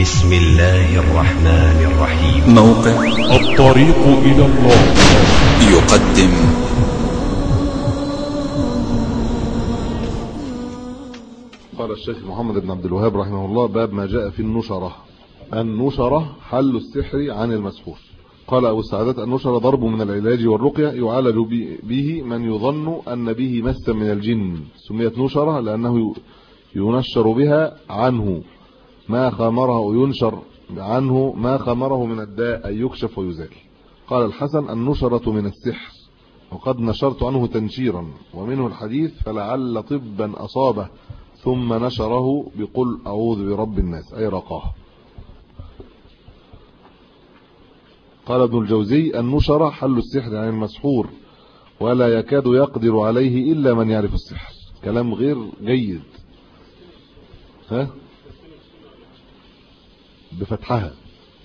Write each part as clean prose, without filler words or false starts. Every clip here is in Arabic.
بسم الله الرحمن الرحيم. موقع الطريق إلى الله يقدم قال الشيخ محمد بن عبد الوهاب رحمه الله: باب ما جاء في النشرة. النشرة حل السحر عن المسحور. قال أبو السعادات: النشرة ضرب من العلاج والرقية يعالج به من يظن أن به مسا من الجن. سميت نشرة لأنه ينشر بها عنه ما خمره، ينشر عنه ما خمره من الداء، أي يكشف ويزال. قال الحسن: النشرة من السحر، وقد نشرت عنه تنشيرا، ومنه الحديث: فلعل طبا أصابه ثم نشره بقل أعوذ برب الناس، أي رقاه. قال ابن الجوزي: النشرة حل السحر عن المسحور، ولا يكاد يقدر عليه إلا من يعرف السحر. كلام غير جيد. بفتحها.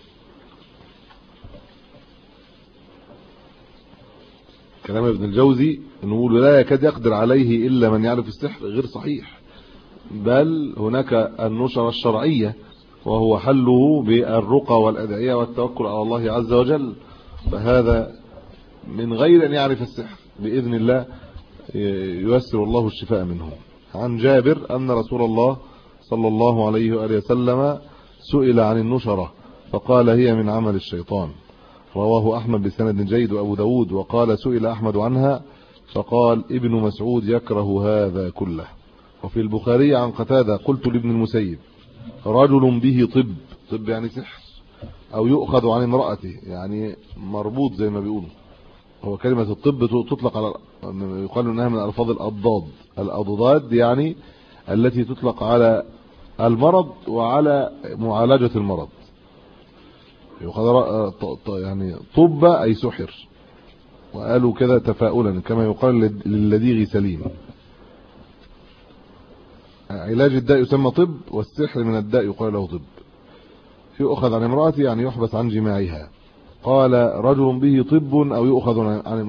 كلام ابن الجوزي نقول لا يكاد يقدر عليه إلا من يعرف السحر غير صحيح، بل هناك النشرة الشرعية، وهو حله بالرقى والأدعية والتوكل على الله عز وجل، فهذا من غير أن يعرف السحر بإذن الله ييسر الله الشفاء منه. عن جابر أن رسول الله صلى الله عليه وآله وسلم سئل عن النشرة فقال: هي من عمل الشيطان. رواه أحمد بسند جيد وأبو داود. وقال: سئل أحمد عنها فقال: ابن مسعود يكره هذا كله. وفي البخاري عن قتادة: قلت لابن المسيب: رجل به طب يعني سحر، أو يؤخذ عن امرأته، يعني مربوط زي ما بيقولوا. هو كلمة الطب تطلق على، يقال انها من الفاظ الأضداد يعني التي تطلق على المرض وعلى معالجة المرض. يعني طب أي سحر، وقالوا كذا تفاؤلا كما يقال للذيغ سليم. علاج الداء يسمى طب، والسحر من الداء يقال له طب. يؤخذ عن امرأته يعني يحبس عن جماعها. قال: رجل به طب أو يؤخذ عن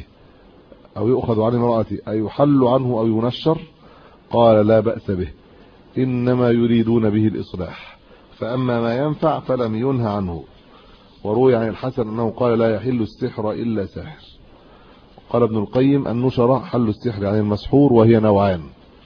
امرأته أي يحل عنه أو ينشر. قال: لا بأس به، إنما يريدون به الإصلاح، فأما ما ينفع فلم ينهى عنه. وروي عن الحسن أنه قال: لا يحل السحر إلا ساحر. قال ابن القيم: النشرة حل السحر عن المسحور، وهي نوعان: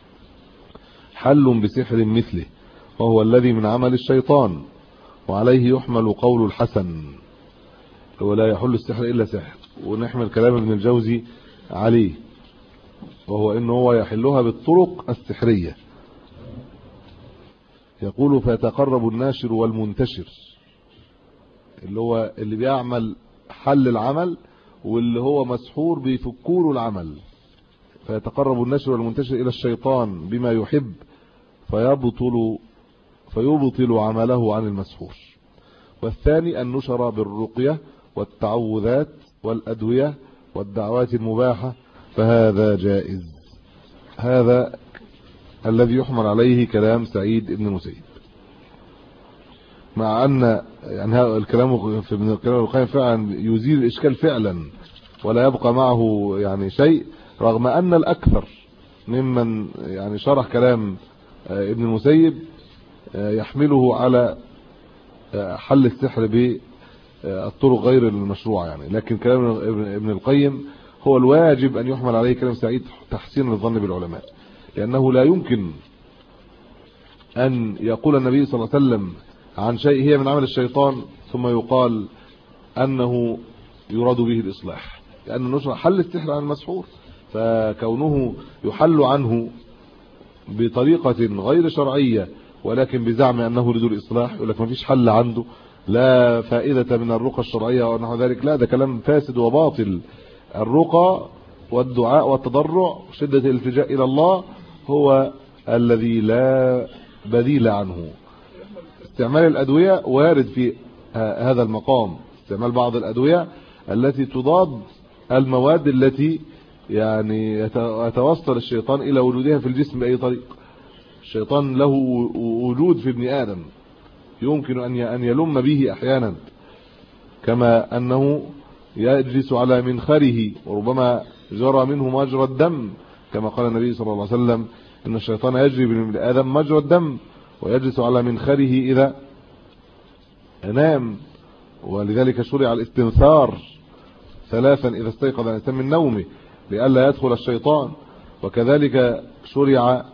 حل بسحر مثله، وهو الذي من عمل الشيطان، وعليه يحمل قول الحسن هو لا يحل السحر إلا ساحر، ونحمل كلام ابن الجوزي عليه، وهو إنه هو يحلها بالطرق السحرية. يقول: فيتقرب الناشر والمنتشر، اللي هو اللي بيعمل حل العمل، واللي هو مسحور بيفكور العمل. فيتقرب الناشر والمنتشر إلى الشيطان بما يحب فيبطل عمله عن المسحور. والثاني النشر بالرقية والتعوذات والأدوية والدعوات المباحة، فهذا جائز. هذا الذي يحمل عليه كلام سعيد بن المسيب، مع أن يعني هذا الكلام في ابن القيم فعلا يزيل الإشكال فعلا، ولا يبقى معه يعني شيء، رغم أن الأكثر ممن يعني شرح كلام ابن المسيب يحمله على حل السحر بالطرق غير المشروعة يعني. لكن كلام ابن القيم هو الواجب أن يحمل عليه كلام سعيد تحسين الظن بالعلماء، لأنه لا يمكن أن يقول النبي صلى الله عليه وسلم عن شيء هي من عمل الشيطان ثم يقال أنه يراد به الإصلاح، لأن النشر حل السحر عن المسحور، فكونه يحل عنه بطريقة غير شرعية ولكن بزعم أنه يريد الإصلاح، يقول لك ما فيش حل عنده، لا فائدة من الرقى الشرعية ونحو ذلك. لا، ده كلام فاسد وباطل. الرقى والدعاء والتضرع وشدة الالتجاء إلى الله هو الذي لا بديل عنه. استعمال الأدوية وارد في هذا المقام، استعمال بعض الأدوية التي تضاد المواد التي يعني يتوصل الشيطان إلى وجودها في الجسم بأي طريق. الشيطان له وجود في ابن آدم يمكن أن يلم به أحيانا، كما أنه يجلس على منخره وربما جرى منه مجرى الدم، كما قال النبي صلى الله عليه وسلم: إن الشيطان يجري بابن آدم مجرى الدم، ويجلس على منخره إذا نام، ولذلك شرع الاستنثار 3 إذا استيقظ الإنسان من نومه لئلا يدخل الشيطان. وكذلك شرع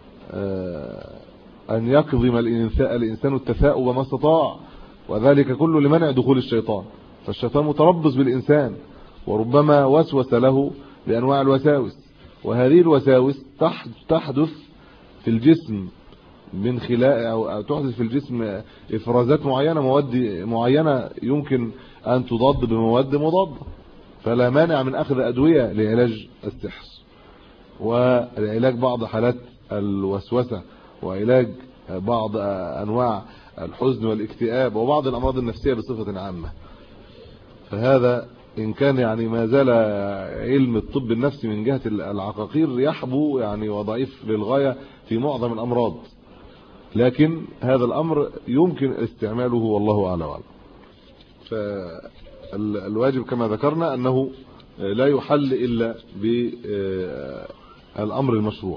أن يكظم الإنسان التثاؤب ما استطاع، وذلك كله لمنع دخول الشيطان. فالشيطان متربص بالإنسان وربما وسوس له بأنواع الوساوس، وهذه الوساوس تحدث في الجسم من خلال أو تحدث في الجسم إفرازات معينة، مواد معينة يمكن أن تضاد بمواد مضادة. فلا مانع من أخذ أدوية لعلاج السحر وعلاج بعض حالات الوسوسة وعلاج بعض أنواع الحزن والاكتئاب وبعض الأمراض النفسية بصفة عامة. فهذا إن كان يعني ما زال علم الطب النفسي من جهة العقاقير يحبو يعني وضعيف للغاية في معظم الأمراض، لكن هذا الأمر يمكن استعماله والله أعلم. فالواجب كما ذكرنا أنه لا يحل إلا بالأمر المشروع.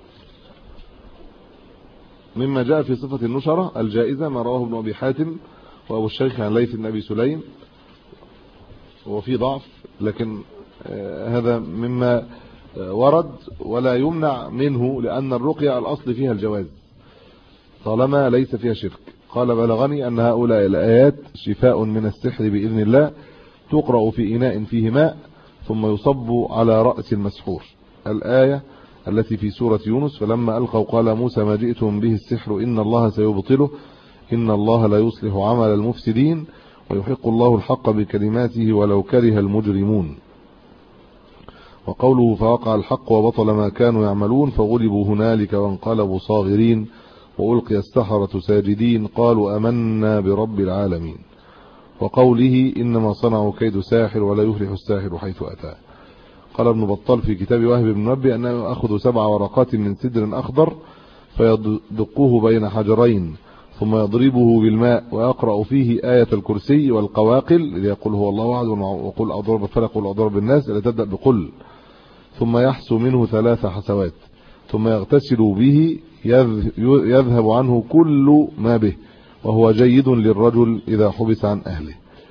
مما جاء في صفة النشرة الجائزة ما رواه ابن أبي حاتم وأبو الشيخ عن ليث بن أبي سليم، وفي ضعف، لكن هذا مما ورد ولا يمنع منه، لأن الرقية الأصل فيها الجواز طالما ليس فيها شرك. قال بلغني أن هؤلاء الآيات شفاء من السحر بإذن الله، تقرأ في إناء فيه ماء ثم يصب على رأس المسحور. الآية التي في سورة يونس: فلما ألقوا قال موسى ما جئتم به السحر إن الله سيبطله إن الله لا يصلح عمل المفسدين ويحق الله الحق بكلماته ولو كره المجرمون. وقوله فوقع الحق وبطل ما كانوا يعملون فغلبوا هنالك وانقلبوا صاغرين وألقي السحرة ساجدين قالوا آمنا برب العالمين. وقوله إنما صنعوا كيد ساحر ولا يفلح الساحر حيث أتى. قال ابن بطال في كتاب وهب بن منبه أنه يأخذ 7 ورقات من سدر أخضر فيدقوه بين حجرين ثم يضربه بالماء ويقرأ فيه آية الكرسي والقواقل ليقول هو الله أحد وقل أضرب الفلق والأضرب بالناس التي تبدأ بقل، ثم يحسو منه 3 حسوات ثم يغتسل به يذهب عنه كل ما به وهو جيد للرجل إذا حبس عن أهله.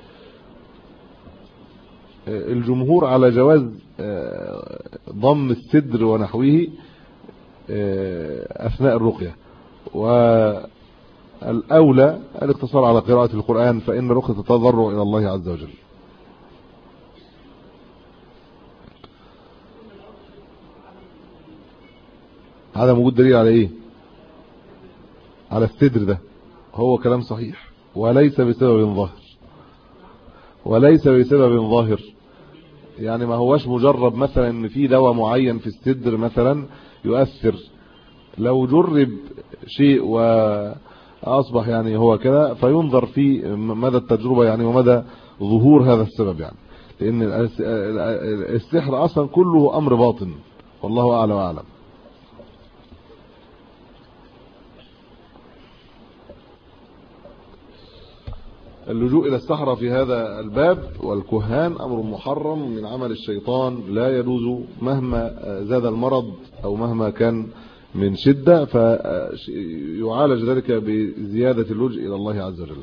الجمهور على جواز ضم السدر ونحوه أثناء الرقية، والأولى الاقتصار على قراءة القرآن فإن الرقية تتضرع إلى الله عز وجل. هذا موجود دليل على إيه؟ على السدر ده. هو كلام صحيح وليس بسبب ظاهر، يعني ما هوش مجرب مثلا ان في دواء معين في الصدر مثلا يؤثر. لو جرب شيء واصبح يعني هو كده فينظر في مدى التجربة يعني ومدى ظهور هذا السبب، يعني لان السحر اصلا كله امر باطن والله اعلم واعلم. اللجوء إلى السحرة في هذا الباب والكهان أمر محرم من عمل الشيطان لا يجوز مهما زاد المرض أو مهما كان من شدة، فيعالج ذلك بزيادة اللجوء إلى الله عز وجل.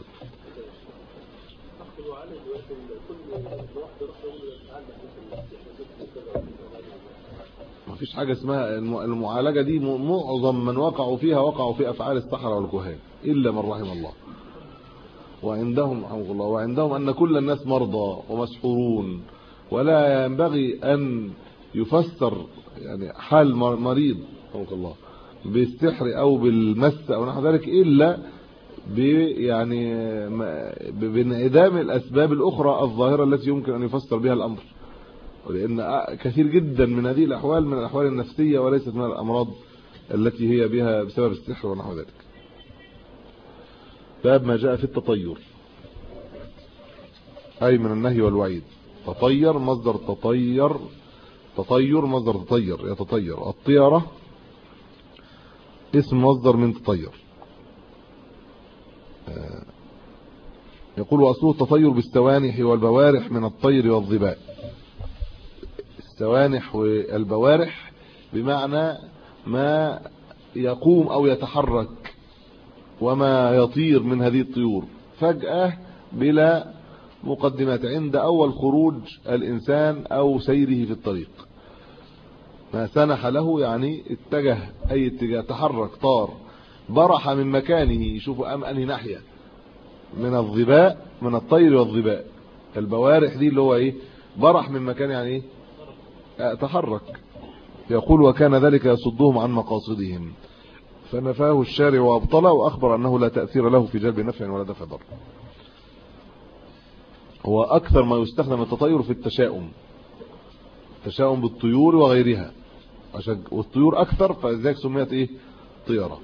ما فيش حاجة اسمها المعالجة دي، معظم من وقعوا في أفعال السحرة والكهان إلا من رحم الله. وعندهم أن كل الناس مرضى ومسحورون، ولا ينبغي أن يفسر يعني حال مريض الله بالسحر أو بالمس أو نحو ذلك إلا يعني بانعدام الأسباب الأخرى الظاهرة التي يمكن أن يفسر بها الأمر، لأن كثير جدا من هذه الأحوال من الأحوال النفسية وليست من الأمراض التي هي بها بسبب السحر ونحو ذلك. باب ما جاء في التطير، أي من النهي والوعيد. تطير مصدر تطير مصدر يتطير. الطيرة اسم مصدر من تطير. يقول أصله التطير بالسوانح والبوارح من الطير والظباء. السوانح والبوارح بمعنى ما يقوم أو يتحرك وما يطير من هذه الطيور، فجأة بلا مقدمات عند أول خروج الإنسان أو سيره في الطريق. ما سنح له يعني اتجه أي اتجاه، تحرك، طار، برح من مكانه، يشوفوا أنهي ناحية من الظباء، من الطير والظباء، البوارح دي اللي هو ايه، برح من مكان يعني ايه، تحرك. يقول وكان ذلك يصدهم عن مقاصدهم فنفاه الشارع وابطله، واخبر انه لا تأثير له في جلب نفع ولا دفع ضر. هو اكثر ما يستخدم التطير في التشاؤم، التشاؤم بالطيور وغيرها، والطيور اكثر فلذلك سميت ايه، طيرة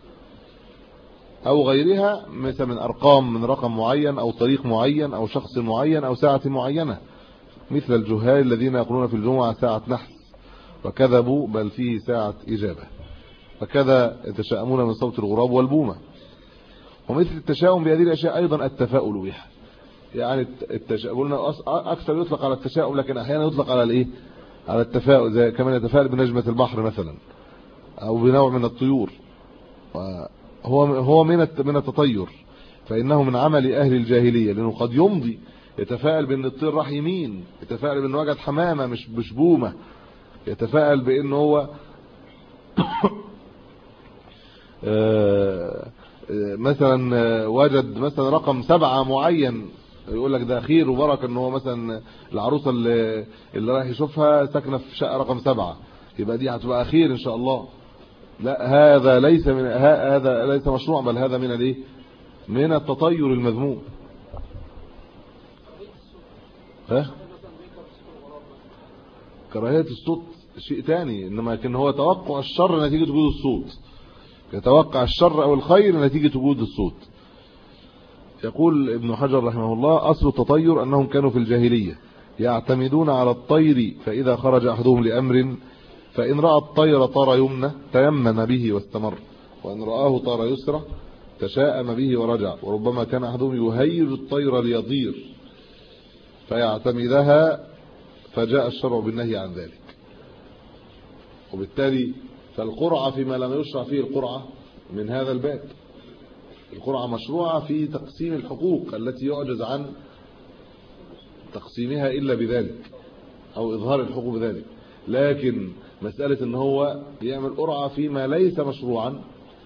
او غيرها، مثل من ارقام، من رقم معين او طريق معين او شخص معين او ساعة معينة، مثل الجهال الذين يقولون في الجمعة ساعة نحس وكذبوا بل فيه ساعة إجابة، فكذا يتشاءمون من صوت الغراب والبومة. ومثل التشاؤم بهذه الأشياء أيضا التفاؤل بها، يعني التشاؤم أكثر يطلق على التشاؤم، لكن أحيانا يطلق على الإيه، على التفاؤل، زي كمان يتفاءل بنجمة البحر مثلا أو بنوع من الطيور. هو من التطير، فإنه من عمل أهل الجاهلية، لأنه قد يمضي يتفاءل بأن الطير راح يمين، يتفاءل بأنه وجد حمامة مش بومة، يتفاءل بأنه هو مثلا وجد مثلا رقم 7 معين، يقول لك ده خير وبركه، ان هو مثلا العروسه اللي رايح يشوفها ساكنه في شقه رقم 7، يبقى دي هتبقى خير ان شاء الله. لا، هذا ليس مشروع، بل هذا من الايه، من التطير المذموم. كراهيه الصوت شيء ثاني، انما كان هو توقع الشر نتيجه وجود الصوت، يتوقع الشر او الخير نتيجه وجود الصوت. يقول ابن حجر رحمه الله اصل التطير انهم كانوا في الجاهليه يعتمدون على الطير، فاذا خرج احدهم لامر فان راى الطير طار يمنى تيمم به واستمر، وان راه طار يسرى تشاءم به ورجع، وربما كان احدهم يهيج الطير ليطير فيعتمدها، فجاء الشرع بالنهي عن ذلك. وبالتالي فالقرعه فيما لم يشرع فيه القرعه من هذا الباب، القرعه مشروعه في تقسيم الحقوق التي يعجز عن تقسيمها الا بذلك او اظهار الحقوق بذلك، لكن مساله ان هو يعمل قرعه فيما ليس مشروعا،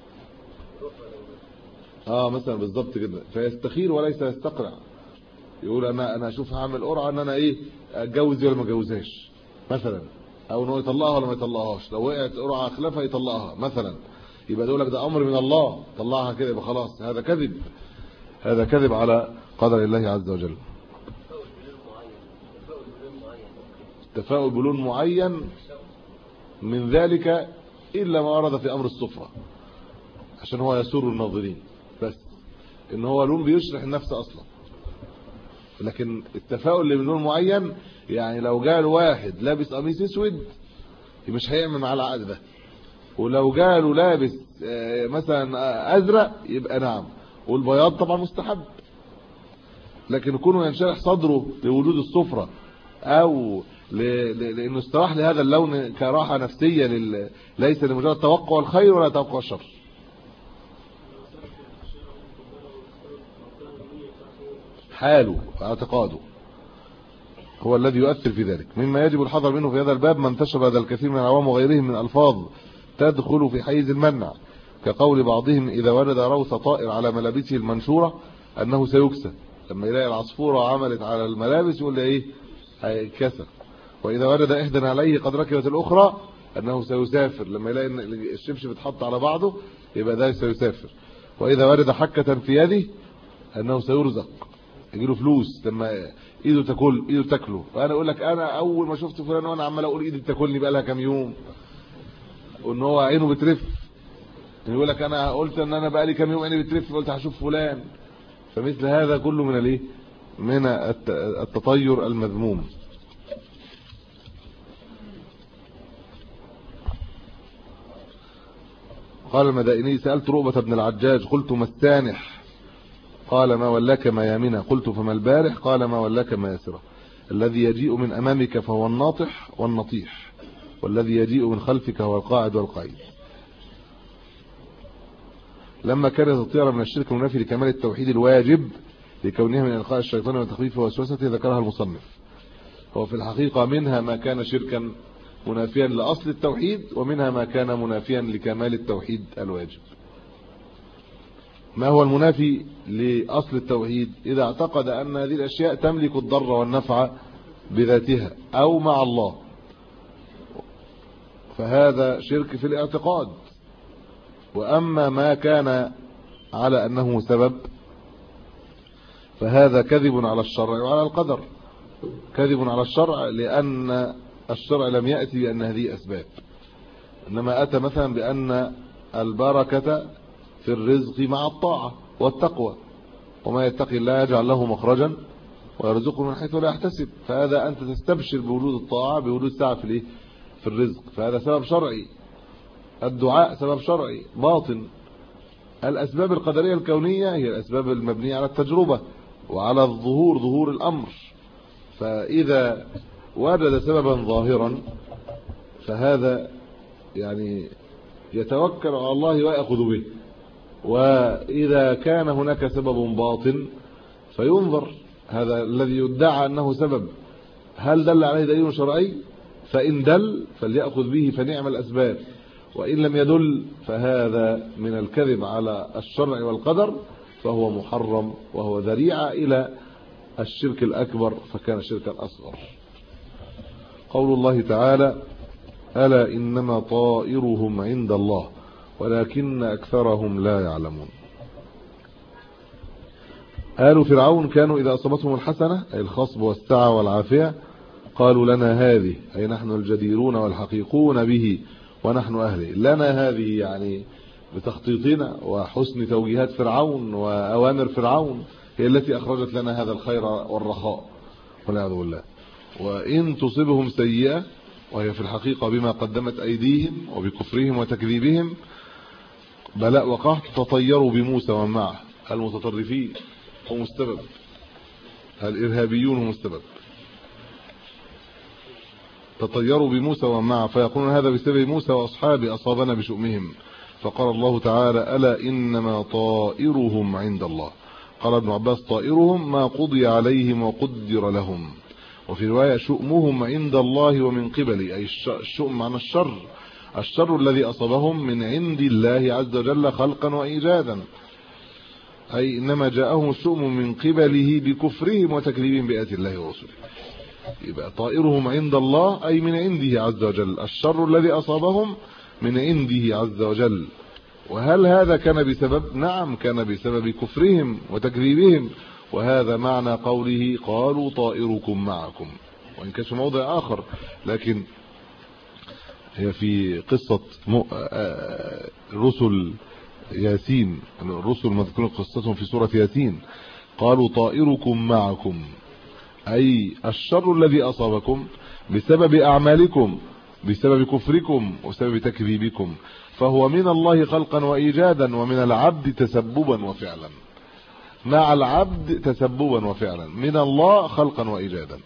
مثلا بالضبط كده، فيستخير وليس يستقرع، يقول انا اشوف هعمل قرعه ان انا ايه، اتجوز ولا ما اتجوزهاش مثلا، او انه يطلقها ولا ما يطلقهاش، لو وقعت قرعه خلافها يطلقها مثلا، يبقى يقول لك ده امر من الله طلعها كده، يبقى خلاص هذا كذب، هذا كذب على قدر الله عز وجل. التفاؤل بلون معين من ذلك الا ما ورد في امر السفره عشان هو يسر الناظرين، بس ان هو لون بيشرح النفس اصلا. لكن التفاؤل اللي بلون معين، يعني لو جاء واحد لابس قميص اسود مش هيعمل مع العقد ده، ولو جاله لابس مثلا ازرق يبقى نعم، والبياض طبعا مستحب. لكن يكون ينشرح صدره لوجود الصفرة او لانه استراح لهذا اللون كراحه نفسيه ليس لمجرد توقع الخير ولا توقع الشر. حاله واعتقاده هو الذي يؤثر في ذلك. مما يجب الحذر منه في هذا الباب ما انتشر هذا الكثير من العوام وغيرهم من الفاظ تدخل في حيز المنع، كقول بعضهم اذا ولد روث طائر على ملابسه المنشوره انه سيكسى، لما يلاقي العصفوره عملت على الملابس يقول ايه، هيكسر. واذا ولد احدى عليه قد ركبت الاخرى انه سيسافر، لما يلاقي ان الشبشب اتحط على بعضه يبقى ده سيسافر. واذا ولد حكه في يده انه سيرزق، يجيله فلوس لما ايده تاكله. وانا اقول لك انا اول ما شفت فلان وانا عمال اقول ايدي بتاكلني بقى لها كام يوم، وان هو عينه بترف، يقول لك انا قلت ان انا بقى لي كام يوم عيني بترف، قلت هشوف فلان. فمثل هذا كله من الايه، من التطير المذموم. قال المدائني سألت رؤبة بن العجاج قلت ما السانح؟ قال ما ولاك ما يامنه. قلت فما البارح؟ قال ما ولاك ما يسره. الذي يجيء من امامك فهو الناطح والنطيح، والذي يجيء من خلفك هو القاعد والقعيد. لما كانت الطيرة من الشرك المنافي لكمال التوحيد الواجب لكونها من إلقاء الشيطان وتخفيفه ووسوسته ذكرها المصنف. هو في الحقيقة منها ما كان شركا منافيا لأصل التوحيد، ومنها ما كان منافيا لكمال التوحيد الواجب. ما هو المنافي لأصل التوحيد؟ إذا اعتقد أن هذه الأشياء تملك الضر والنفع بذاتها أو مع الله، فهذا شرك في الاعتقاد. وأما ما كان على أنه سبب فهذا كذب على الشرع وعلى القدر. كذب على الشرع لأن الشرع لم يأتي بأن هذه أسباب، إنما أتى مثلا بأن البركة في الرزق مع الطاعة والتقوى، وما يتقي الله يجعل له مخرجا ويرزقه من حيث لا يحتسب. فهذا أنت تستبشر بوجود الطاعة بوجود سعة في الرزق، فهذا سبب شرعي. الدعاء سبب شرعي باطن. الأسباب القدرية الكونية هي الأسباب المبنية على التجربة وعلى ظهور الأمر. فإذا وجد سببا ظاهرا فهذا يعني يتوكل على الله ويأخذ به. وإذا كان هناك سبب باطن فينظر هذا الذي يدعى أنه سبب هل دل عليه دليل شرعي، فإن دل فليأخذ به فنعم الأسباب، وإن لم يدل فهذا من الكذب على الشرع والقدر، فهو محرم وهو ذريعة إلى الشرك الأكبر، فكان شركا أصغر. قول الله تعالى: ألا إنما طائرهم عند الله ولكن أكثرهم لا يعلمون. آل فرعون كانوا إذا أصابتهم الحسنة أي الخصب والسعة والعافية قالوا لنا هذه، أي نحن الجديرون والحقيقون به ونحن أهله. لنا هذه يعني بتخطيطنا وحسن توجيهات فرعون وأوامر فرعون هي التي أخرجت لنا هذا الخير والرخاء والعياذ بالله. وإن تصبهم سيئة، وهي في الحقيقة بما قدمت أيديهم وبكفرهم وتكذيبهم بلاء وقحط، تطيروا بموسى ومعه. المتطرفين هم السبب، الإرهابيون هم السبب. تطيروا بموسى ومعه فيقولون هذا بسبب موسى وأصحابه أصابنا بشؤمهم. فقال الله تعالى: ألا إنما طائرهم عند الله. قال ابن عباس: طائرهم ما قضي عليهم وقدر لهم. وفي رواية: شؤمهم عند الله ومن قبله، أي الشؤم عن الشر الذي أصابهم من عند الله عز وجل خلقا وإيجادا، أي إنما جاءهم الشؤم من قبله بكفرهم وتكذيبهم بآيات الله ورسوله. يبقى طائرهم عند الله أي من عنده عز وجل، الشر الذي أصابهم من عنده عز وجل. وهل هذا كان بسبب؟ نعم، كان بسبب كفرهم وتكذيبهم، وهذا معنى قوله: قالوا طائركم معكم. وإن كان في موضع آخر، لكن هي في قصة رسل ياسين، الرسل مذكور قصتهم في سورة ياسين. قالوا طائركم معكم، أي الشر الذي أصابكم بسبب أعمالكم، بسبب كفركم وسبب تكذيبكم، فهو من الله خلقا وإيجادا، ومن العبد تسببا وفعلا. مع العبد تسببا وفعلا، من الله خلقا وإيجادا.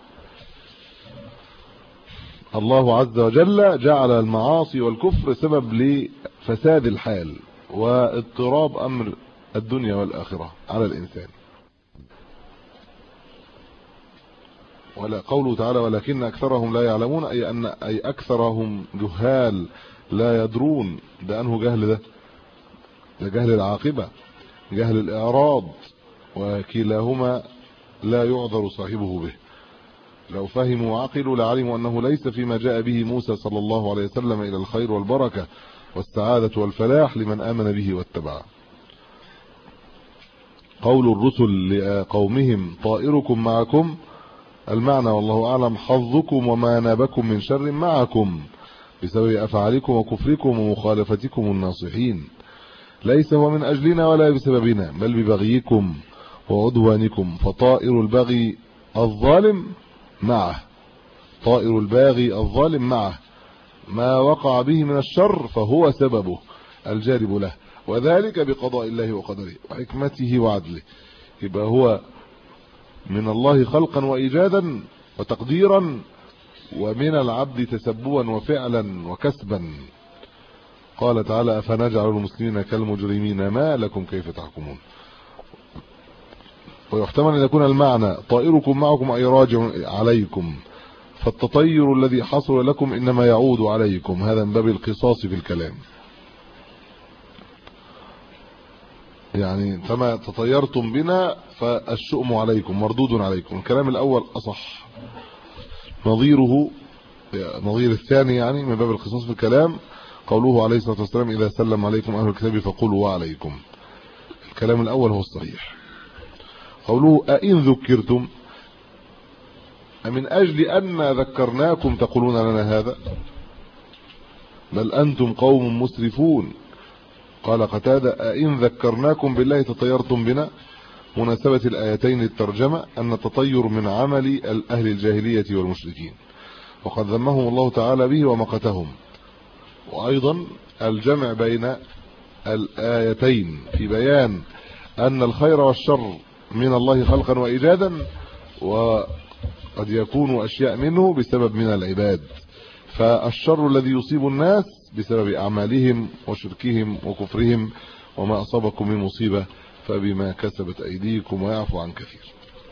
الله عز وجل جعل المعاصي والكفر سبب لفساد الحال واضطراب أمر الدنيا والآخرة على الإنسان. ولا قوله تعالى: ولكن أكثرهم لا يعلمون، أي أكثرهم جهال لا يدرون. ده أنه جهل؟ ده جهل العاقبة، جهل الإعراض، وكلاهما لا يعذر صاحبه به. لو فهموا وعقلوا لعلموا أنه ليس فيما جاء به موسى صلى الله عليه وسلم إلى الخير والبركة والسعادة والفلاح لمن آمن به واتبعه. قول الرسل لقومهم: طائركم معكم، المعنى والله أعلم: حظكم وما نابكم من شر معكم بسبب أفعالكم وكفركم ومخالفتكم الناصحين. ليس هو من أجلنا ولا بسببنا، بل ببغيكم وعدوانكم. فطائر البغي الظالم معه، طائر الباغي الظالم معه، ما وقع به من الشر فهو سببه الجالب له، وذلك بقضاء الله وقدره وحكمته وعدله. يبقى هو من الله خلقا وإيجادا وتقديرا، ومن العبد تسببا وفعلا وكسبا. قال تعالى أفنجعل المسلمين كالمجرمين ما لكم كيف تحكمون. ويحتمل أن يكون المعنى طائركم معكم أي راجع عليكم، فالتطير الذي حصل لكم إنما يعود عليكم، هذا من باب القصاص في الكلام، يعني كما تطيرتم بنا فالشؤم عليكم مردود عليكم. الكلام الأول أصح، نظير الثاني يعني من باب القصاص في الكلام قوله عليه الصلاة والسلام إذا سلم عليكم أهل الكتاب فقولوا وعليكم. الكلام الأول هو الصحيح. قوله أئن ذكرتم من أجل أن ذكرناكم تقولون لنا هذا، بل أنتم قوم مسرفون. قال قتادة أئن ذكرناكم بالله تطيرتم بنا. مناسبة الآيتين للترجمة أن التطير من عمل أهل الجاهلية والمشركين، وقد ذمهم الله تعالى به ومقتهم. وأيضا الجمع بين الآيتين في بيان أن الخير والشر من الله خلقا وإيجادا، وقد يكون أشياء منه بسبب من العباد، فالشر الذي يصيب الناس بسبب أعمالهم وشركهم وكفرهم، وما أصابكم من مصيبة فبما كسبت أيديكم ويعفو عن كثير.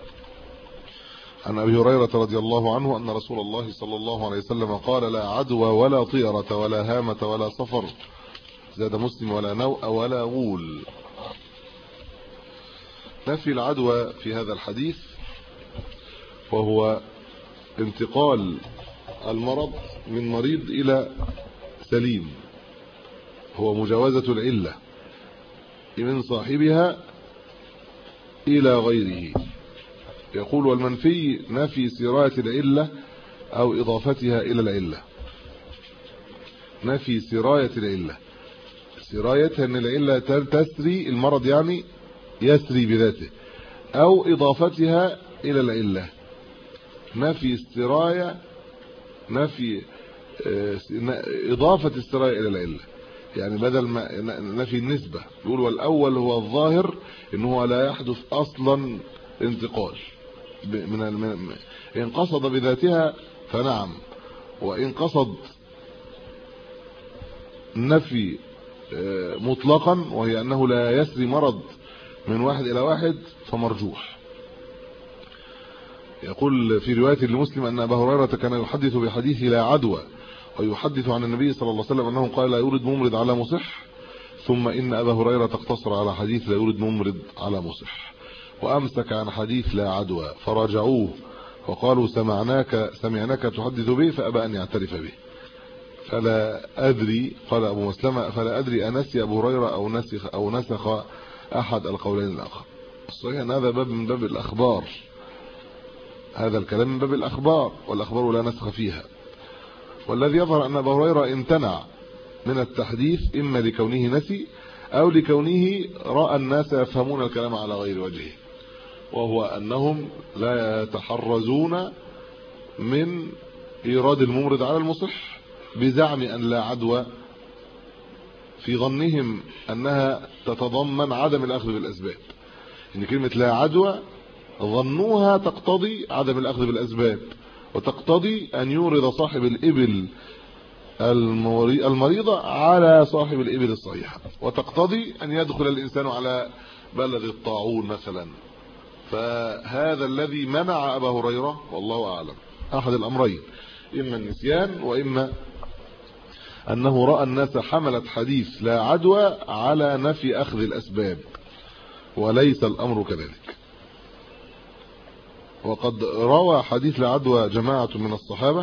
عن أبي هريرة رضي الله عنه أن رسول الله صلى الله عليه وسلم قال لا عدوى ولا طيرة ولا هامة ولا صفر، زاد مسلم ولا نوء ولا غول. نفي العدوى في هذا الحديث وهو انتقال المرض من مريض إلى سليم، هو مجاوزة العلة من صاحبها إلى غيره. يقول والمنفي نفي سراية العلة أو إضافتها إلى العلة. نفي سراية العلة، سرايتها أن العلة تسري، المرض يعني يسري بذاته، أو إضافتها إلى العلة. نفي السراية، نفي إضافة السراية إلى العلة، يعني بدل ما نفي النسبة يقول والأول هو الظاهر إنه لا يحدث أصلا انتقال إن قصد بذاتها فنعم، وإن قصد نفي مطلقا وهي أنه لا يسري مرض من واحد إلى واحد فمرجوح. يقول في رواية لمسلم أن أبا هريرة كان يحدث بحديث لا عدوى، ويحدث عن النبي صلى الله عليه وسلم أنه قال لا يورد ممرض على مصح، ثم إن أبا هريرة اقتصر على حديث لا يورد ممرض على مصح، وأمسك عن حديث لا عدوى، فراجعوه وقالوا سمعناك تحدث به، فأبى أن يعترف به. فلا أدري، قال أبو مسلمة فلا أدري أنسي أبو هريرة أو نسخ أحد القولين الآخر. الصحيح أن هذا باب من باب الأخبار، هذا الكلام من باب الأخبار، والأخبار لا نسخ فيها. والذي يظهر أن أبا هريرة امتنع من التحديث إما لكونه نسي أو لكونه رأى الناس يفهمون الكلام على غير وجهه، وهو أنهم لا يتحرزون من إيراد الممرض على المصح بزعم أن لا عدوى، في ظنهم أنها تتضمن عدم الأخذ بالأسباب. إن كلمة لا عدوى ظنوها تقتضي عدم الأخذ بالأسباب، وتقتضي أن يورد صاحب الإبل المريضة على صاحب الإبل الصحيحة، وتقتضي أن يدخل الإنسان على بلد الطاعون مثلا. فهذا الذي منع أبا هريرة والله أعلم أحد الأمرين، إما النسيان وإما أنه رأى الناس حملت حديث لا عدوى على نفي أخذ الأسباب، وليس الأمر كذلك. وقد روى حديث لا عدوى جماعة من الصحابة،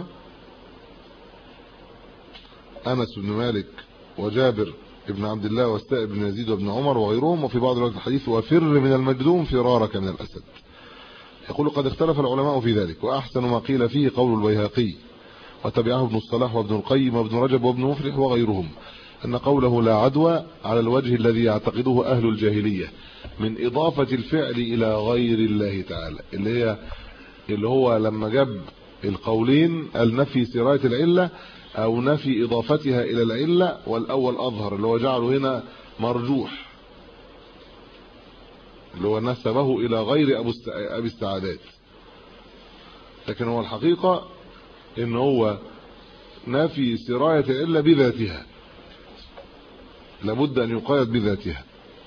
أنس بن مالك وجابر بن عبد الله والسائب بن يزيد وابن عمر وغيرهم. وفي بعض الوقت الحديث وفر من المجذوم فرارك من الأسد. يقول قد اختلف العلماء في ذلك، وأحسن ما قيل فيه قول البيهقي وتبعه ابن الصلاح وابن القيم وابن رجب وابن مفلح وغيرهم، أن قوله لا عدوى على الوجه الذي يعتقده أهل الجاهلية من إضافة الفعل إلى غير الله تعالى، اللي هو لما جاب القولين النفي سراية العلة أو نفي إضافتها إلى العلة، والأول أظهر اللي هو جعله هنا مرجوح، اللي هو نسبه إلى غير أبي السعادات، لكن هو الحقيقة إن هو نفي سراية العلة بذاتها، لابد أن يقيد بذاتها.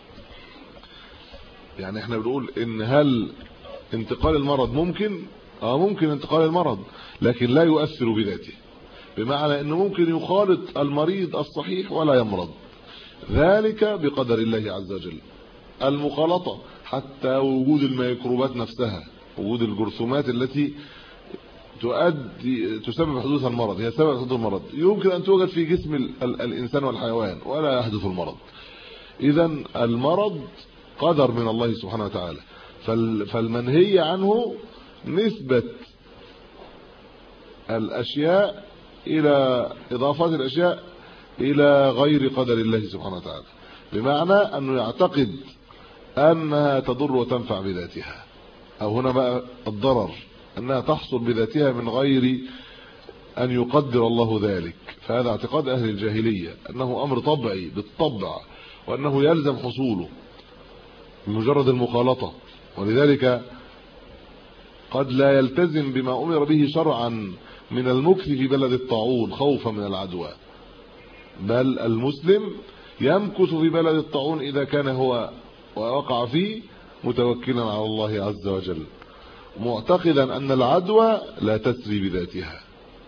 يعني احنا بنقول ان هل انتقال المرض ممكن؟ ممكن انتقال المرض، لكن لا يؤثر بذاته، بمعنى انه ممكن يخالط المريض الصحيح ولا يمرض، ذلك بقدر الله عز وجل. المخالطة حتى وجود الميكروبات نفسها، وجود الجرثومات التي تسبب حدوث المرض، هي سبب حدوث المرض، يمكن أن توجد في جسم الإنسان والحيوان ولا يحدث المرض. إذن المرض قدر من الله سبحانه وتعالى. فالمنهي عنه نسبة الأشياء إلى إضافات الأشياء إلى غير قدر الله سبحانه وتعالى، بمعنى أنه يعتقد أنها تضر وتنفع بذاتها، أو هنا بقى الضرر أنها تحصل بذاتها من غير أن يقدر الله ذلك. فهذا اعتقاد أهل الجاهلية أنه أمر طبيعي بالطبع، وأنه يلزم حصوله بمجرد المخالطة، ولذلك قد لا يلتزم بما أمر به شرعا من المكث في بلد الطاعون خوفا من العدوى، بل المسلم يمكث في بلد الطاعون إذا كان هو ووقع فيه متوكلا على الله عز وجل، معتقدا أن العدوى لا تسري بذاتها،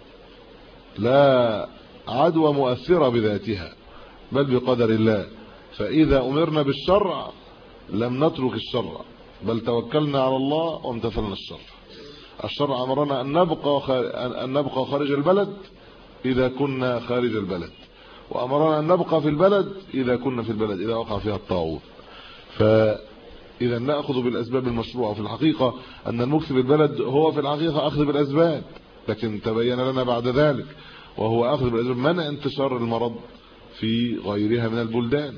لا عدوى مؤثرة بذاتها بل بقدر الله. فإذا أمرنا بالشرع لم نترك الشرع، بل توكلنا على الله وامتثلنا الشرع. الشرع أمرنا أن نبقى خارج البلد إذا كنا خارج البلد، وأمرنا أن نبقى في البلد إذا كنا في البلد إذا وقع فيها الطاعون. فإذا نأخذ بالأسباب المشروعة. في الحقيقة أن المكث بالبلد هو في الحقيقة أخذ بالأسباب، لكن تبين لنا بعد ذلك وهو أخذ بالأسباب منع انتشار المرض في غيرها من البلدان.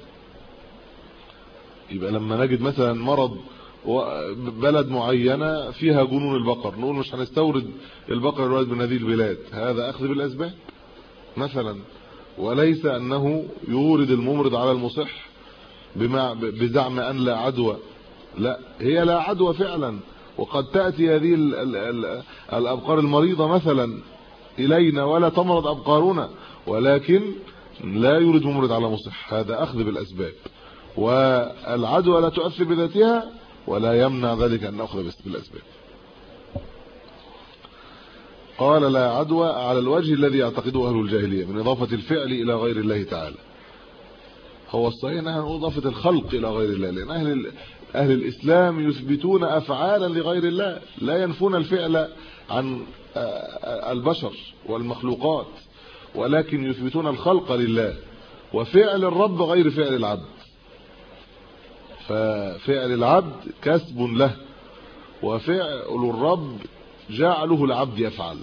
يبقى لما نجد مثلا مرض بلد معينة فيها جنون البقر، نقول مش هنستورد البقر الوارد من هذه البلاد، هذا أخذ بالأسباب مثلا، وليس أنه يورد الممرض على المصح بزعم أن لا عدوى. لا، هي لا عدوى فعلا، وقد تأتي هذه الأبقار المريضة مثلا إلينا ولا تمرض أبقارنا، ولكن لا يورد ممرض على مصح، هذا أخذ بالأسباب. والعدوى لا تؤثر بذاتها ولا يمنع ذلك أن نأخذ بالأسباب. قال لا عدوى على الوجه الذي يعتقده أهل الجاهلية من إضافة الفعل إلى غير الله تعالى. هو الصحيح أنها إضافة الخلق إلى غير الله، لأن أهل الإسلام يثبتون أفعالا لغير الله، لا ينفون الفعل عن البشر والمخلوقات، ولكن يثبتون الخلق لله، وفعل الرب غير فعل العبد. ففعل العبد كسب له، وفعل الرب جعله العبد يفعل.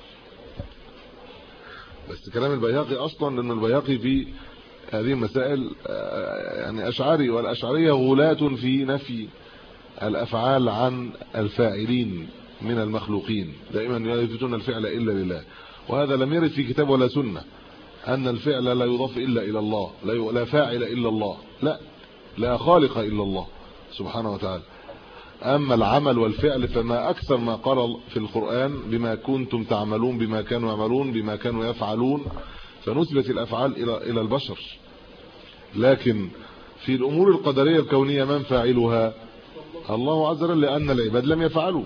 بس كلام البيهقي اصلا، لان البيهقي في هذه المسائل يعني اشعري، والاشعريه غلاة في نفي الافعال عن الفاعلين من المخلوقين، دائما لا يثبتون الفعل الا لله، وهذا لم يرد في كتاب ولا سنه ان الفعل لا يضاف الا الى الله، لا فاعل الا الله، لا خالق الا الله سبحانه وتعالى. اما العمل والفعل فما اكثر ما قال في القرآن بما كنتم تعملون، بما كانوا يعملون، بما كانوا يفعلون، فنسبت الافعال الى البشر. لكن في الامور القدريه الكونيه من فاعلها؟ الله عز وجل، لان العباد لم يفعلوا.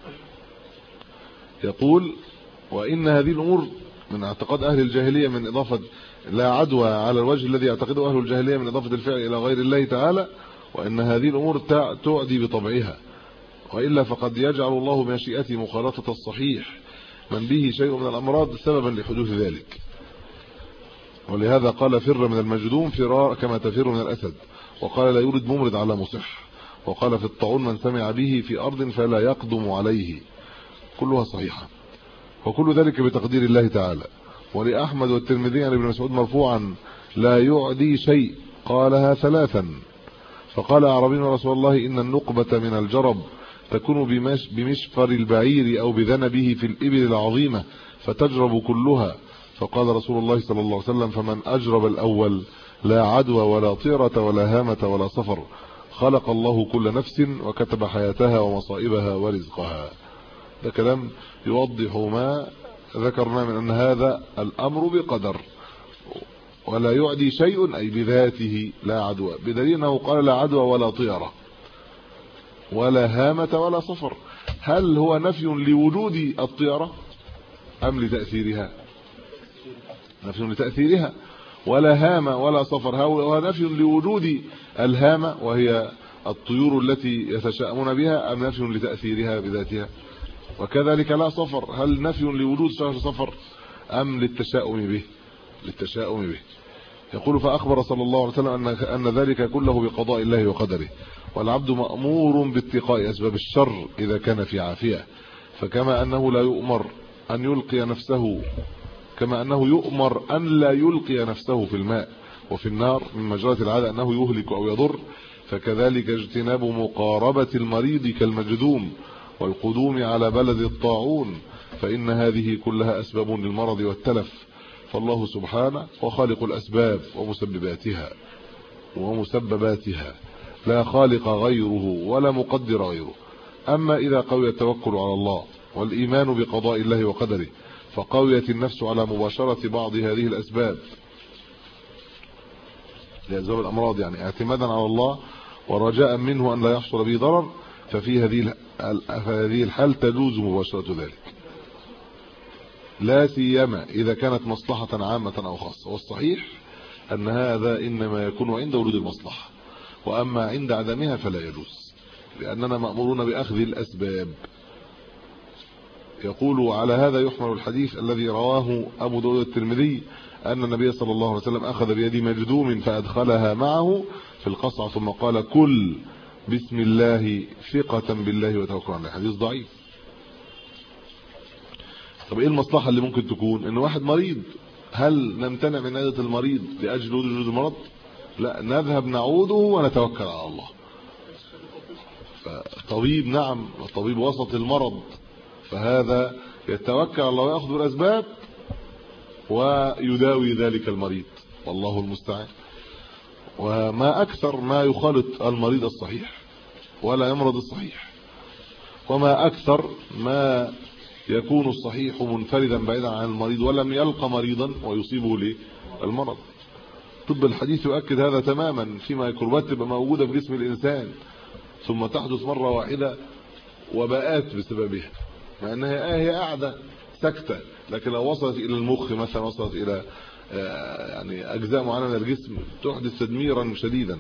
يقول وان هذه الامور من اعتقاد اهل الجاهليه من اضافه لا عدوى على الوجه الذي يعتقده اهل الجاهليه من اضافه الفعل الى غير الله تعالى، وان هذه الامور تعدي بطبعها، والا فقد يجعل الله مشيئته مخالطه الصحيح من به شيء من الامراض سببا لحدوث ذلك. ولهذا قال فر من المجذوم فرار كما تفر من الاسد، وقال لا يورد ممرض على مصح، وقال في الطاعون من سمع به في ارض فلا يقدم عليه، كلها صحيحه، وكل ذلك بتقدير الله تعالى. ولأحمد والترمذي عن ابن مسعود مرفوعا لا يعدي شيء، قالها ثلاثا. فقال أعرابي رسول الله إن النقبة من الجرب تكون بمشفر البعير أو بذنبه في الإبل العظيمة فتجرب كلها. فقال رسول الله صلى الله عليه وسلم فمن أجرب الأول لا عدوى ولا طيرة ولا هامة ولا صفر، خلق الله كل نفس وكتب حياتها ومصائبها ورزقها. ده كلام يوضح ما ذكرنا من أن هذا الأمر بقدر، ولا يعدي شيء أي بذاته لا عدوى، بدليل أنه قال لا عدوى ولا طيرة ولا هامة ولا صفر. هل هو نفي لوجود الطيرة أم لتأثيرها؟ نفي لتأثيرها. ولا هامة ولا صفر هو نفي لوجود الهامة وهي الطيور التي يتشائمون بها أم نفي لتأثيرها بذاتها؟ وكذلك لا صفر، هل نفي لوجود شهر صفر أم للتشاؤم به؟ للتشاؤم به. يقول فأخبر صلى الله عليه وسلم أن ذلك كله بقضاء الله وقدره، والعبد مأمور باتقاء أسباب الشر إذا كان في عافية، فكما أنه لا يؤمر أن يلقي نفسه، كما أنه يؤمر أن لا يلقي نفسه في الماء وفي النار من مجرات العادة أنه يهلك أو يضر، فكذلك اجتناب مقاربة المريض كالمجذوم والقدوم على بلد الطاعون، فإن هذه كلها أسباب للمرض والتلف. فالله سبحانه وخالق الأسباب ومسبباتها لا خالق غيره ولا مقدر غيره. أما إذا قوي التوكل على الله والإيمان بقضاء الله وقدره، فقويت النفس على مباشرة بعض هذه الأسباب لأسباب الأمراض، يعني اعتمادا على الله ورجاء منه أن لا يحصل به ضرر، ففي هذه الحال تجوز مباشرة ذلك، لا سيما إذا كانت مصلحة عامة أو خاصة. والصحيح أن هذا إنما يكون عند وجود المصلحة، وأما عند عدمها فلا يجوز، لأننا مأمورون بأخذ الأسباب. يقول على هذا يحمل الحديث الذي رواه أبو داود الترمذي أن النبي صلى الله عليه وسلم أخذ بيد مجذوم فأدخلها معه في القصعة ثم قال كل بسم الله ثقة بالله وتوكلا عليه. حديث ضعيف. طب ايه المصلحة اللي ممكن تكون؟ ان واحد مريض، هل نمتنع من عيادة المريض لأجل وجود المرض؟ لا، نذهب نعوده ونتوكل على الله. فطبيب، نعم، الطبيب وسط المرض، فهذا يتوكل على الله ويأخذ بالأسباب ويداوي ذلك المريض، والله المستعان. وما أكثر ما يخالط المريض الصحيح ولا يمرض الصحيح، وما أكثر ما يكون الصحيح منفردا بعيدا عن المريض ولم يلقى مريضا ويصيبه المرض. طب الحديث يؤكد هذا تماما، في ميكروبات تبقى موجودة في جسم الإنسان ثم تحدث مرة واحدة وباءات بسببها، مع أنها هي قاعدة سكتة، لكن لو وصلت إلى المخ مثلا، وصلت إلى يعني أجزاء معينة من الجسم تحدث تدميرا شديدا.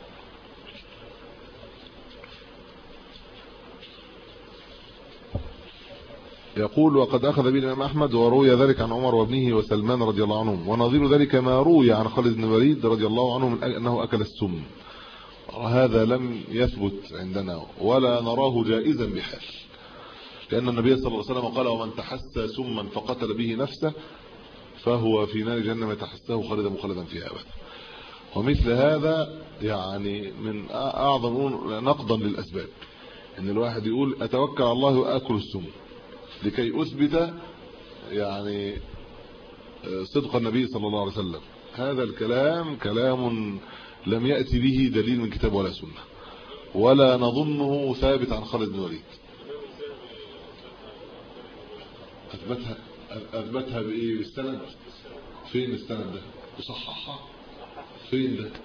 يقول وقد أخذ به الإمام أحمد وروي ذلك عن عمر وابنه وسلمان رضي الله عنهم، ونظير ذلك ما روي عن خالد بن الوليد رضي الله عنه من أنه أكل السم، وهذا لم يثبت عندنا ولا نراه جائزا بحال، لأن النبي صلى الله عليه وسلم قال ومن تحسى سما فقتل به نفسه فهو في نار جهنم يتحساه خالدا مخلدا فيها أبدا. ومثل هذا يعني من أعظم نقضا للأسباب، إن الواحد يقول أتوكل على الله وأكل السم لكي أثبت يعني صدق النبي صلى الله عليه وسلم. هذا الكلام كلام لم يأتي به دليل من كتاب ولا سنة، ولا نظنه ثابت عن خالد بن الوليد. أثبتها بإيه؟ بالسند. فين السند ده؟ يصححها فين ده؟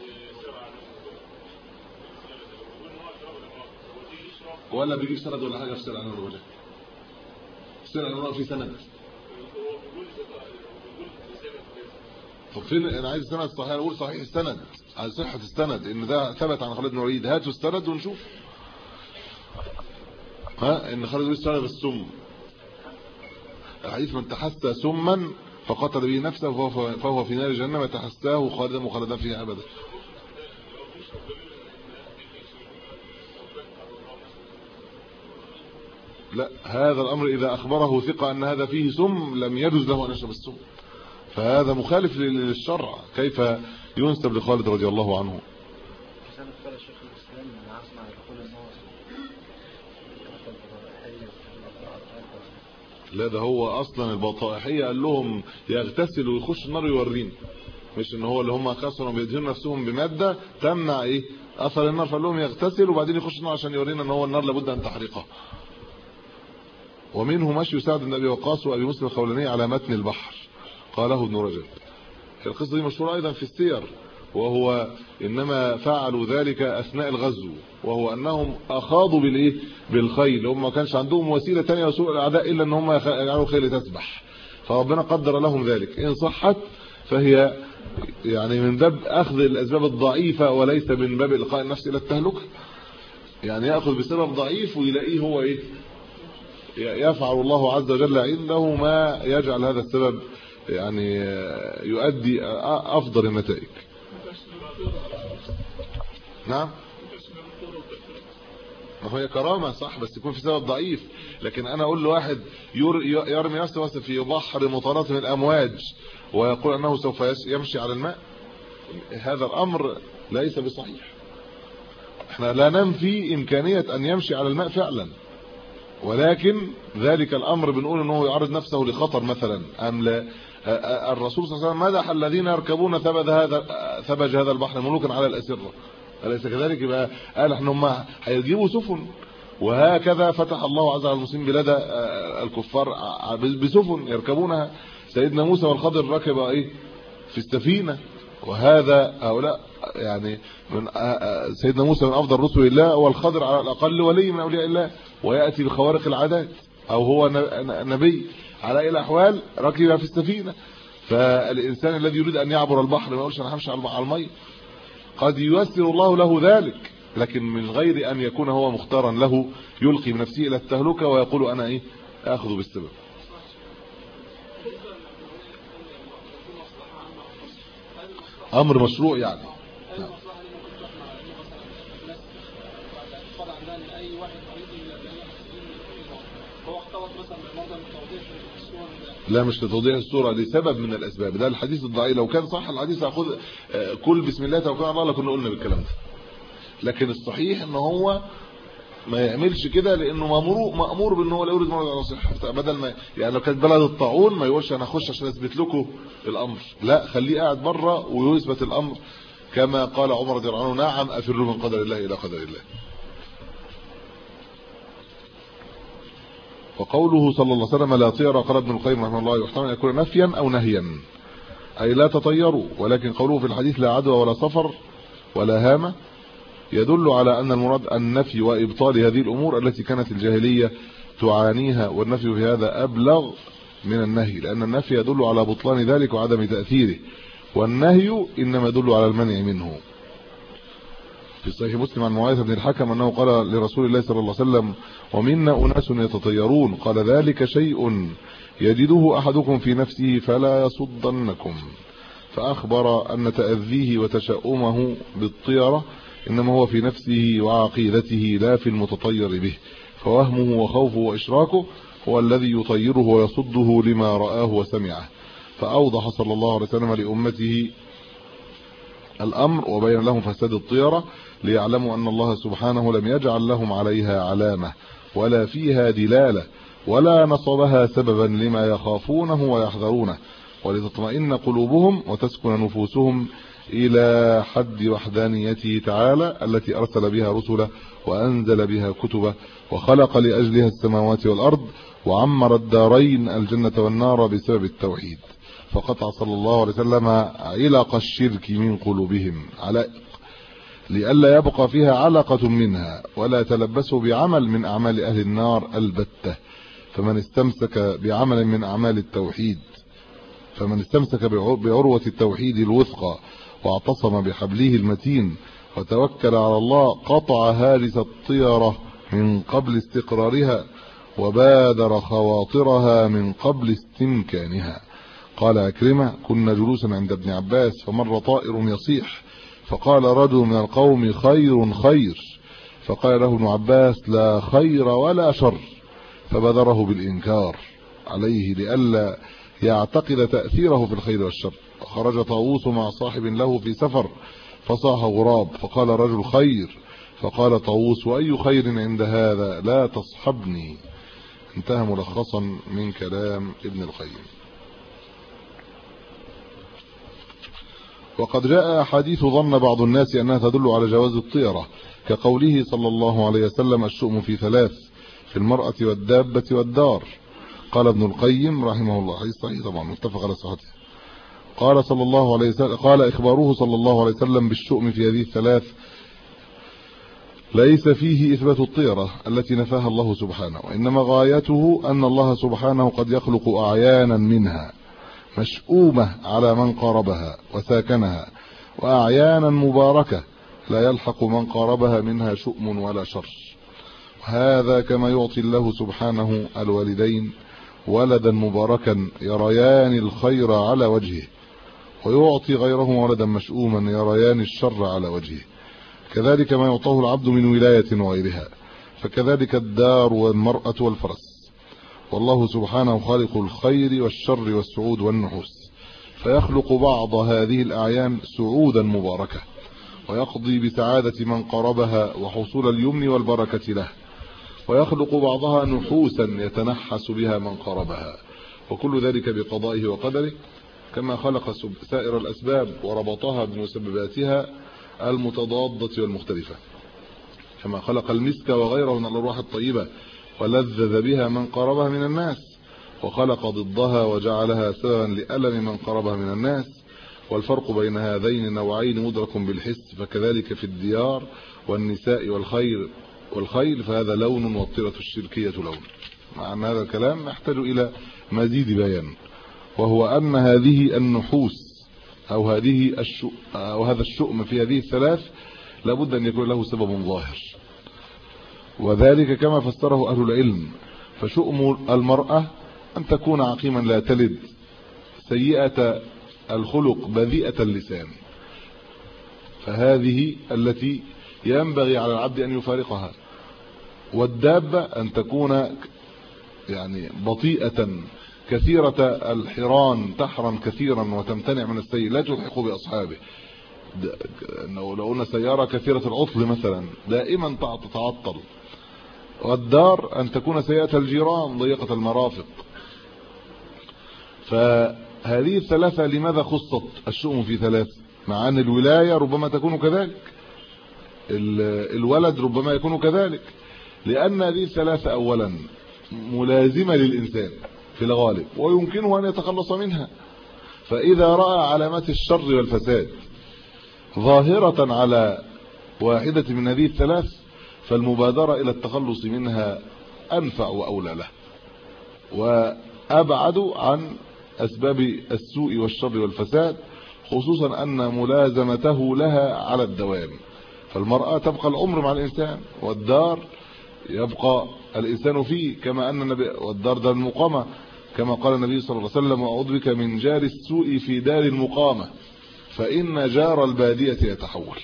ولا بيجيب سند ولا حاجة في سنة عن الوجه؟ سنة عن الوجه في سند. طب فين؟ أنا عايز سند صحيح، أقول صحيح السند، عايز صحة السند إن ده ثبت عن خالد بن الوليد. هاتوا السند ونشوف. إن خالد بن الوليد شرب السم. الحديث من تحسى سما فقتل به نفسه فهو في نار جهنم تحساه خالدا مخلدا فيها أبدا. لا، هذا الأمر إذا أخبره ثقة أن هذا فيه سم لم يجوز له أن يشرب السم، فهذا مخالف للشرع. كيف ينسب لخالد رضي الله عنه؟ لا، ده هو اصلا البطائحيه قال لهم يغتسل ويخش النار يورين، مش ان هو اللي هم كسروا بيدهنوا نفسهم بماده تمنع ايه اثر النار، فقال لهم يغتسل وبعدين يخش النار عشان يورينا ان هو النار لابد ان تحرقها. ومنه مشي سعد بن ابي وقاص وابي مسلم الخولاني على متن البحر، قاله ابن رجب. القصة دي مشهورة أيضا في السير، وهو إنما فعلوا ذلك أثناء الغزو، وهو أنهم أخاضوا بالخيل. هم ما كانش عندهم وسيلة تانية لسوء الأعداء إلا أن هم يجعلوا خيل تسبح، فربنا قدر لهم ذلك. إن صحت فهي يعني من باب أخذ الأسباب الضعيفة وليس من باب إلقاء النفس إلى التهلكة. يعني يأخذ بسبب ضعيف ويلاقيه هو يفعل الله عز وجل عنده ما يجعل هذا السبب يعني يؤدي أفضل النتائج. نعم، ما هي كرامة صح، بس يكون في سبب ضعيف. لكن أنا أقول لواحد يرمي نفسه مثلا في بحر متلاطم الأمواج ويقول أنه سوف يمشي على الماء، هذا الأمر ليس بصحيح. احنا لا ننفي إمكانية أن يمشي على الماء فعلا، ولكن ذلك الأمر بنقول أنه يعرض نفسه لخطر مثلا أم لا. الرسول صلى الله عليه وسلم مدح الذين يركبون ثبج هذا البحر ملوكا على الأسرة، أليس كذلك؟ يبقى قال احنا هيجيبوا سفن، وهكذا فتح الله عز وجل المسلمين بلاد الكفار بسفن يركبونها. سيدنا موسى والخضر ركب في السفينة، وهذا هؤلاء يعني من سيدنا موسى من أفضل رسل الله، والخضر على الأقل ولي من أولياء الله، ويأتي بخوارق العادات، أو هو نبي. على أي الأحوال ركب في السفينة. فالإنسان الذي يريد أن يعبر البحر ما يقولش أنا همشي على المي، قد ييسر الله له ذلك، لكن من غير أن يكون هو مختارا له يلقي بنفسه إلى التهلكة ويقول أنا أخذ بالسبب. أمر مشروع يعني. لا، مش لتوضيح الصورة، لسبب من الأسباب. ده الحديث الضعيف، لو كان صح الحديث أخذ كل بسم الله توكل على الله لكنا قلنا بالكلام ده. لكن الصحيح ان هو ما يعملش كده، لانه مأمور بان هو لا يريد مرض على صحة. بدل ما يعني لو كانت بلد الطاعون ما يقولش انا اخش عشان اثبت لكم الامر، لا، خليه قاعد بره ويثبت الامر، كما قال عمر رضي الله عنه نعم افر من قدر الله الى قدر الله. وقوله صلى الله عليه وسلم لا طير، قال ابن القيم رحمه الله يحتمل ان يكون نفيا او نهيا، اي لا تطيروا. ولكن قوله في الحديث لا عدوى ولا سفر ولا هامه يدل على أن المراد النفي وإبطال هذه الأمور التي كانت الجاهلية تعانيها، والنفي في هذا أبلغ من النهي، لأن النفي يدل على بطلان ذلك وعدم تأثيره، والنهي إنما يدل على المنع منه. في صحيح مسلم عن معاذ بن الحكم أنه قال لرسول الله صلى الله عليه وسلم ومنا أناس يتطيرون، قال ذلك شيء يجده أحدكم في نفسه فلا يصدنكم، فأخبر أن تأذيه وتشاؤمه بالطيرة إنما هو في نفسه وعقيدته لا في المتطير به، فوهمه وخوفه وإشراكه هو الذي يطيره ويصده لما رآه وسمعه. فأوضح صلى الله عليه وسلم لأمته الأمر وبين لهم فساد الطيرة ليعلموا أن الله سبحانه لم يجعل لهم عليها علامة ولا فيها دلالة ولا نصبها سببا لما يخافونه ويحذرونه، ولتطمئن قلوبهم وتسكن نفوسهم إلى حد وحدانيته تعالى التي أرسل بها رسله وأنزل بها كتبه وخلق لأجلها السماوات والأرض وعمر الدارين الجنة والنار بسبب التوحيد. فقطع صلى الله عليه وسلم علق الشرك من قلوبهم علائق لئلا يبقى فيها علقة منها ولا تلبسوا بعمل من أعمال أهل النار البتة. فمن استمسك بعمل من أعمال التوحيد بعروة التوحيد الوثقى واعتصم بحبله المتين وتوكل على الله قطع هارس الطيرة من قبل استقرارها وبادر خواطرها من قبل استمكانها. قال عكرمة كنا جلوسا عند ابن عباس فمر طائر يصيح فقال رجل من القوم خير خير، فقال له ابن عباس لا خير ولا شر، فبادره بالإنكار عليه لئلا يعتقد تأثيره في الخير والشر. خرج طاووس مع صاحب له في سفر فصاح غراب فقال رجل خير، فقال طاووس وأي خير عند هذا لا تصحبني. انتهى ملخصا من كلام ابن القيم. وقد جاء أحاديث ظن بعض الناس أنها تدل على جواز الطيرة كقوله صلى الله عليه وسلم الشؤم في ثلاث في المرأة والدابة والدار. قال ابن القيم رحمه الله حديث صحيح طبعا متفق على صحته. قال صلى الله عليه وسلم قال إخباره صلى الله عليه وسلم بالشؤم في هذه الثلاث ليس فيه إثبات الطيرة التي نفاها الله سبحانه، وإنما غايته أن الله سبحانه قد يخلق أعيانا منها مشؤومة على من قاربها وساكنها، وأعيانا مباركة لا يلحق من قاربها منها شؤم ولا شر. هذا كما يعطي الله سبحانه الوالدين ولدا مباركا يريان الخير على وجهه، ويعطي غيرهم ولدا مشؤوما يريان الشر على وجهه، كذلك ما يعطاه العبد من ولاية وغيرها، فكذلك الدار والمرأة والفرس. والله سبحانه خالق الخير والشر والسعود والنحوس، فيخلق بعض هذه الأعيان سعودا مباركة، ويقضي بسعادة من قربها وحصول اليمن والبركة له، ويخلق بعضها نحوسا يتنحس بها من قربها، وكل ذلك بقضائه وقدره، كما خلق سائر الأسباب وربطها بمسبباتها المتضادة والمختلفة، كما خلق المسك وغيره من الأرواح الطيبة ولذذ بها من قربها من الناس، وخلق ضدها وجعلها سببا لألم من قربها من الناس. والفرق بين هذين النوعين مدرك بالحس، فكذلك في الديار والنساء والخيل فهذا لون، والطيرة الشركية لون. مع أن هذا الكلام يحتاج إلى مزيد بيان، وهو أن هذه النحوس أو هذا الشؤم في هذه الثلاث لابد أن يكون له سبب ظاهر، وذلك كما فسره أهل العلم. فشؤم المرأة أن تكون عقيما لا تلد، سيئة الخلق بذيئة اللسان، فهذه التي ينبغي على العبد أن يفارقها. والدابة أن تكون يعني بطيئة كثيرة الحران، تحرن كثيرا وتمتنع من السير، لا تلحق بأصحابه. لو قلنا سيارة كثيرة العطل مثلا دائما تتعطل. والدار أن تكون سيئة الجيران ضيقة المرافق. فهذه الثلاثة لماذا خصت الشؤم في ثلاث؟ مع أن الولاية ربما تكون كذلك، الولد ربما يكون كذلك، لأن هذه الثلاثة أولا ملازمة للإنسان في الغالب ويمكنه أن يتخلص منها. فإذا رأى علامات الشر والفساد ظاهرة على واحدة من هذه الثلاث فالمبادرة إلى التخلص منها أنفع وأولى له، وأبعد عن أسباب السوء والشر والفساد، خصوصا أن ملازمته لها على الدوام. فالمرأة تبقى العمر مع الإنسان، والدار يبقى الإنسان فيه، كما أن النبي والدار دار المقامة، كما قال النبي صلى الله عليه وسلم: وأعوذ بك من جار السوء في دار المقامة فإن جار البادية يتحول.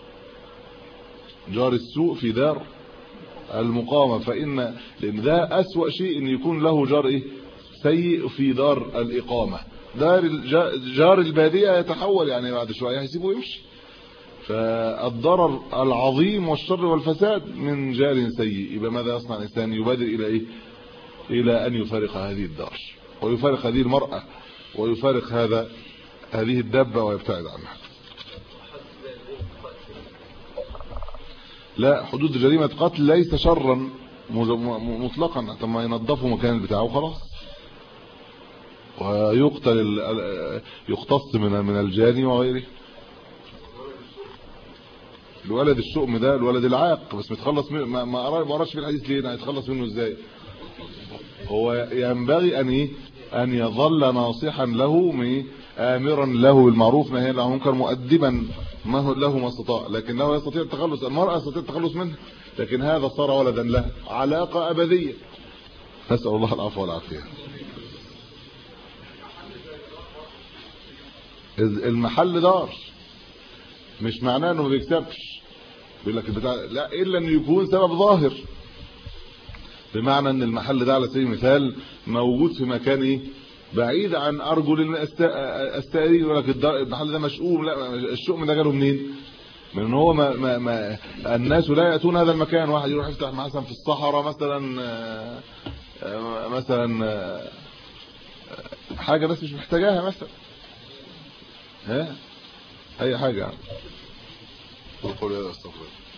جار السوء في دار المقامة، لأن ده أسوأ شيء أن يكون له جار سيء في دار الإقامة. جار البادية يتحول، يعني بعد شوية هيسيبه يمشي. فالضرر العظيم والشر والفساد من جار سيء. يبقى ماذا يصنع الإنسان؟ يبادر إلى إلى أن يفارق هذه الدار، ويفارق هذه المرأة، ويفارق هذه الدابة، ويبتعد عنها. لا، حدود جريمة قتل ليس شرا مطلقا، ثم ينظفوا مكان بتاعه خلاص، ويقتل يقتص من الجاني وغيره. الولد الشؤم ده الولد العاق، بس متخلص منه، ما قراش في الحديث ليه هيتخلص منه ازاي؟ هو ينبغي ان يظل ناصحا له، آمرا له بالمعروف نهيا عن المنكر، مؤدبا له ما استطاع، لكنه يستطيع التخلص. المرأة تستطيع التخلص منه، لكن هذا صار ولدا له، علاقة أبدية. نسأل الله العفو والعافية. المحل دار مش معناه انه ما بيكسبش، بيقول لك البتاع لا، الا ان يكون سبب ظاهر، بمعنى ان المحل ده على سبيل المثال موجود في مكان بعيد عن ارجل السائرين، يقول لك المحل ده مشؤوم. لا، الشؤم ده جاله منين؟ من ان هو ما الناس لا ياتون هذا المكان. واحد يروح يفتح مثلا في الصحراء مثلا حاجه الناس مش محتاجاها، مثلا اي حاجه. قول يا استغفر.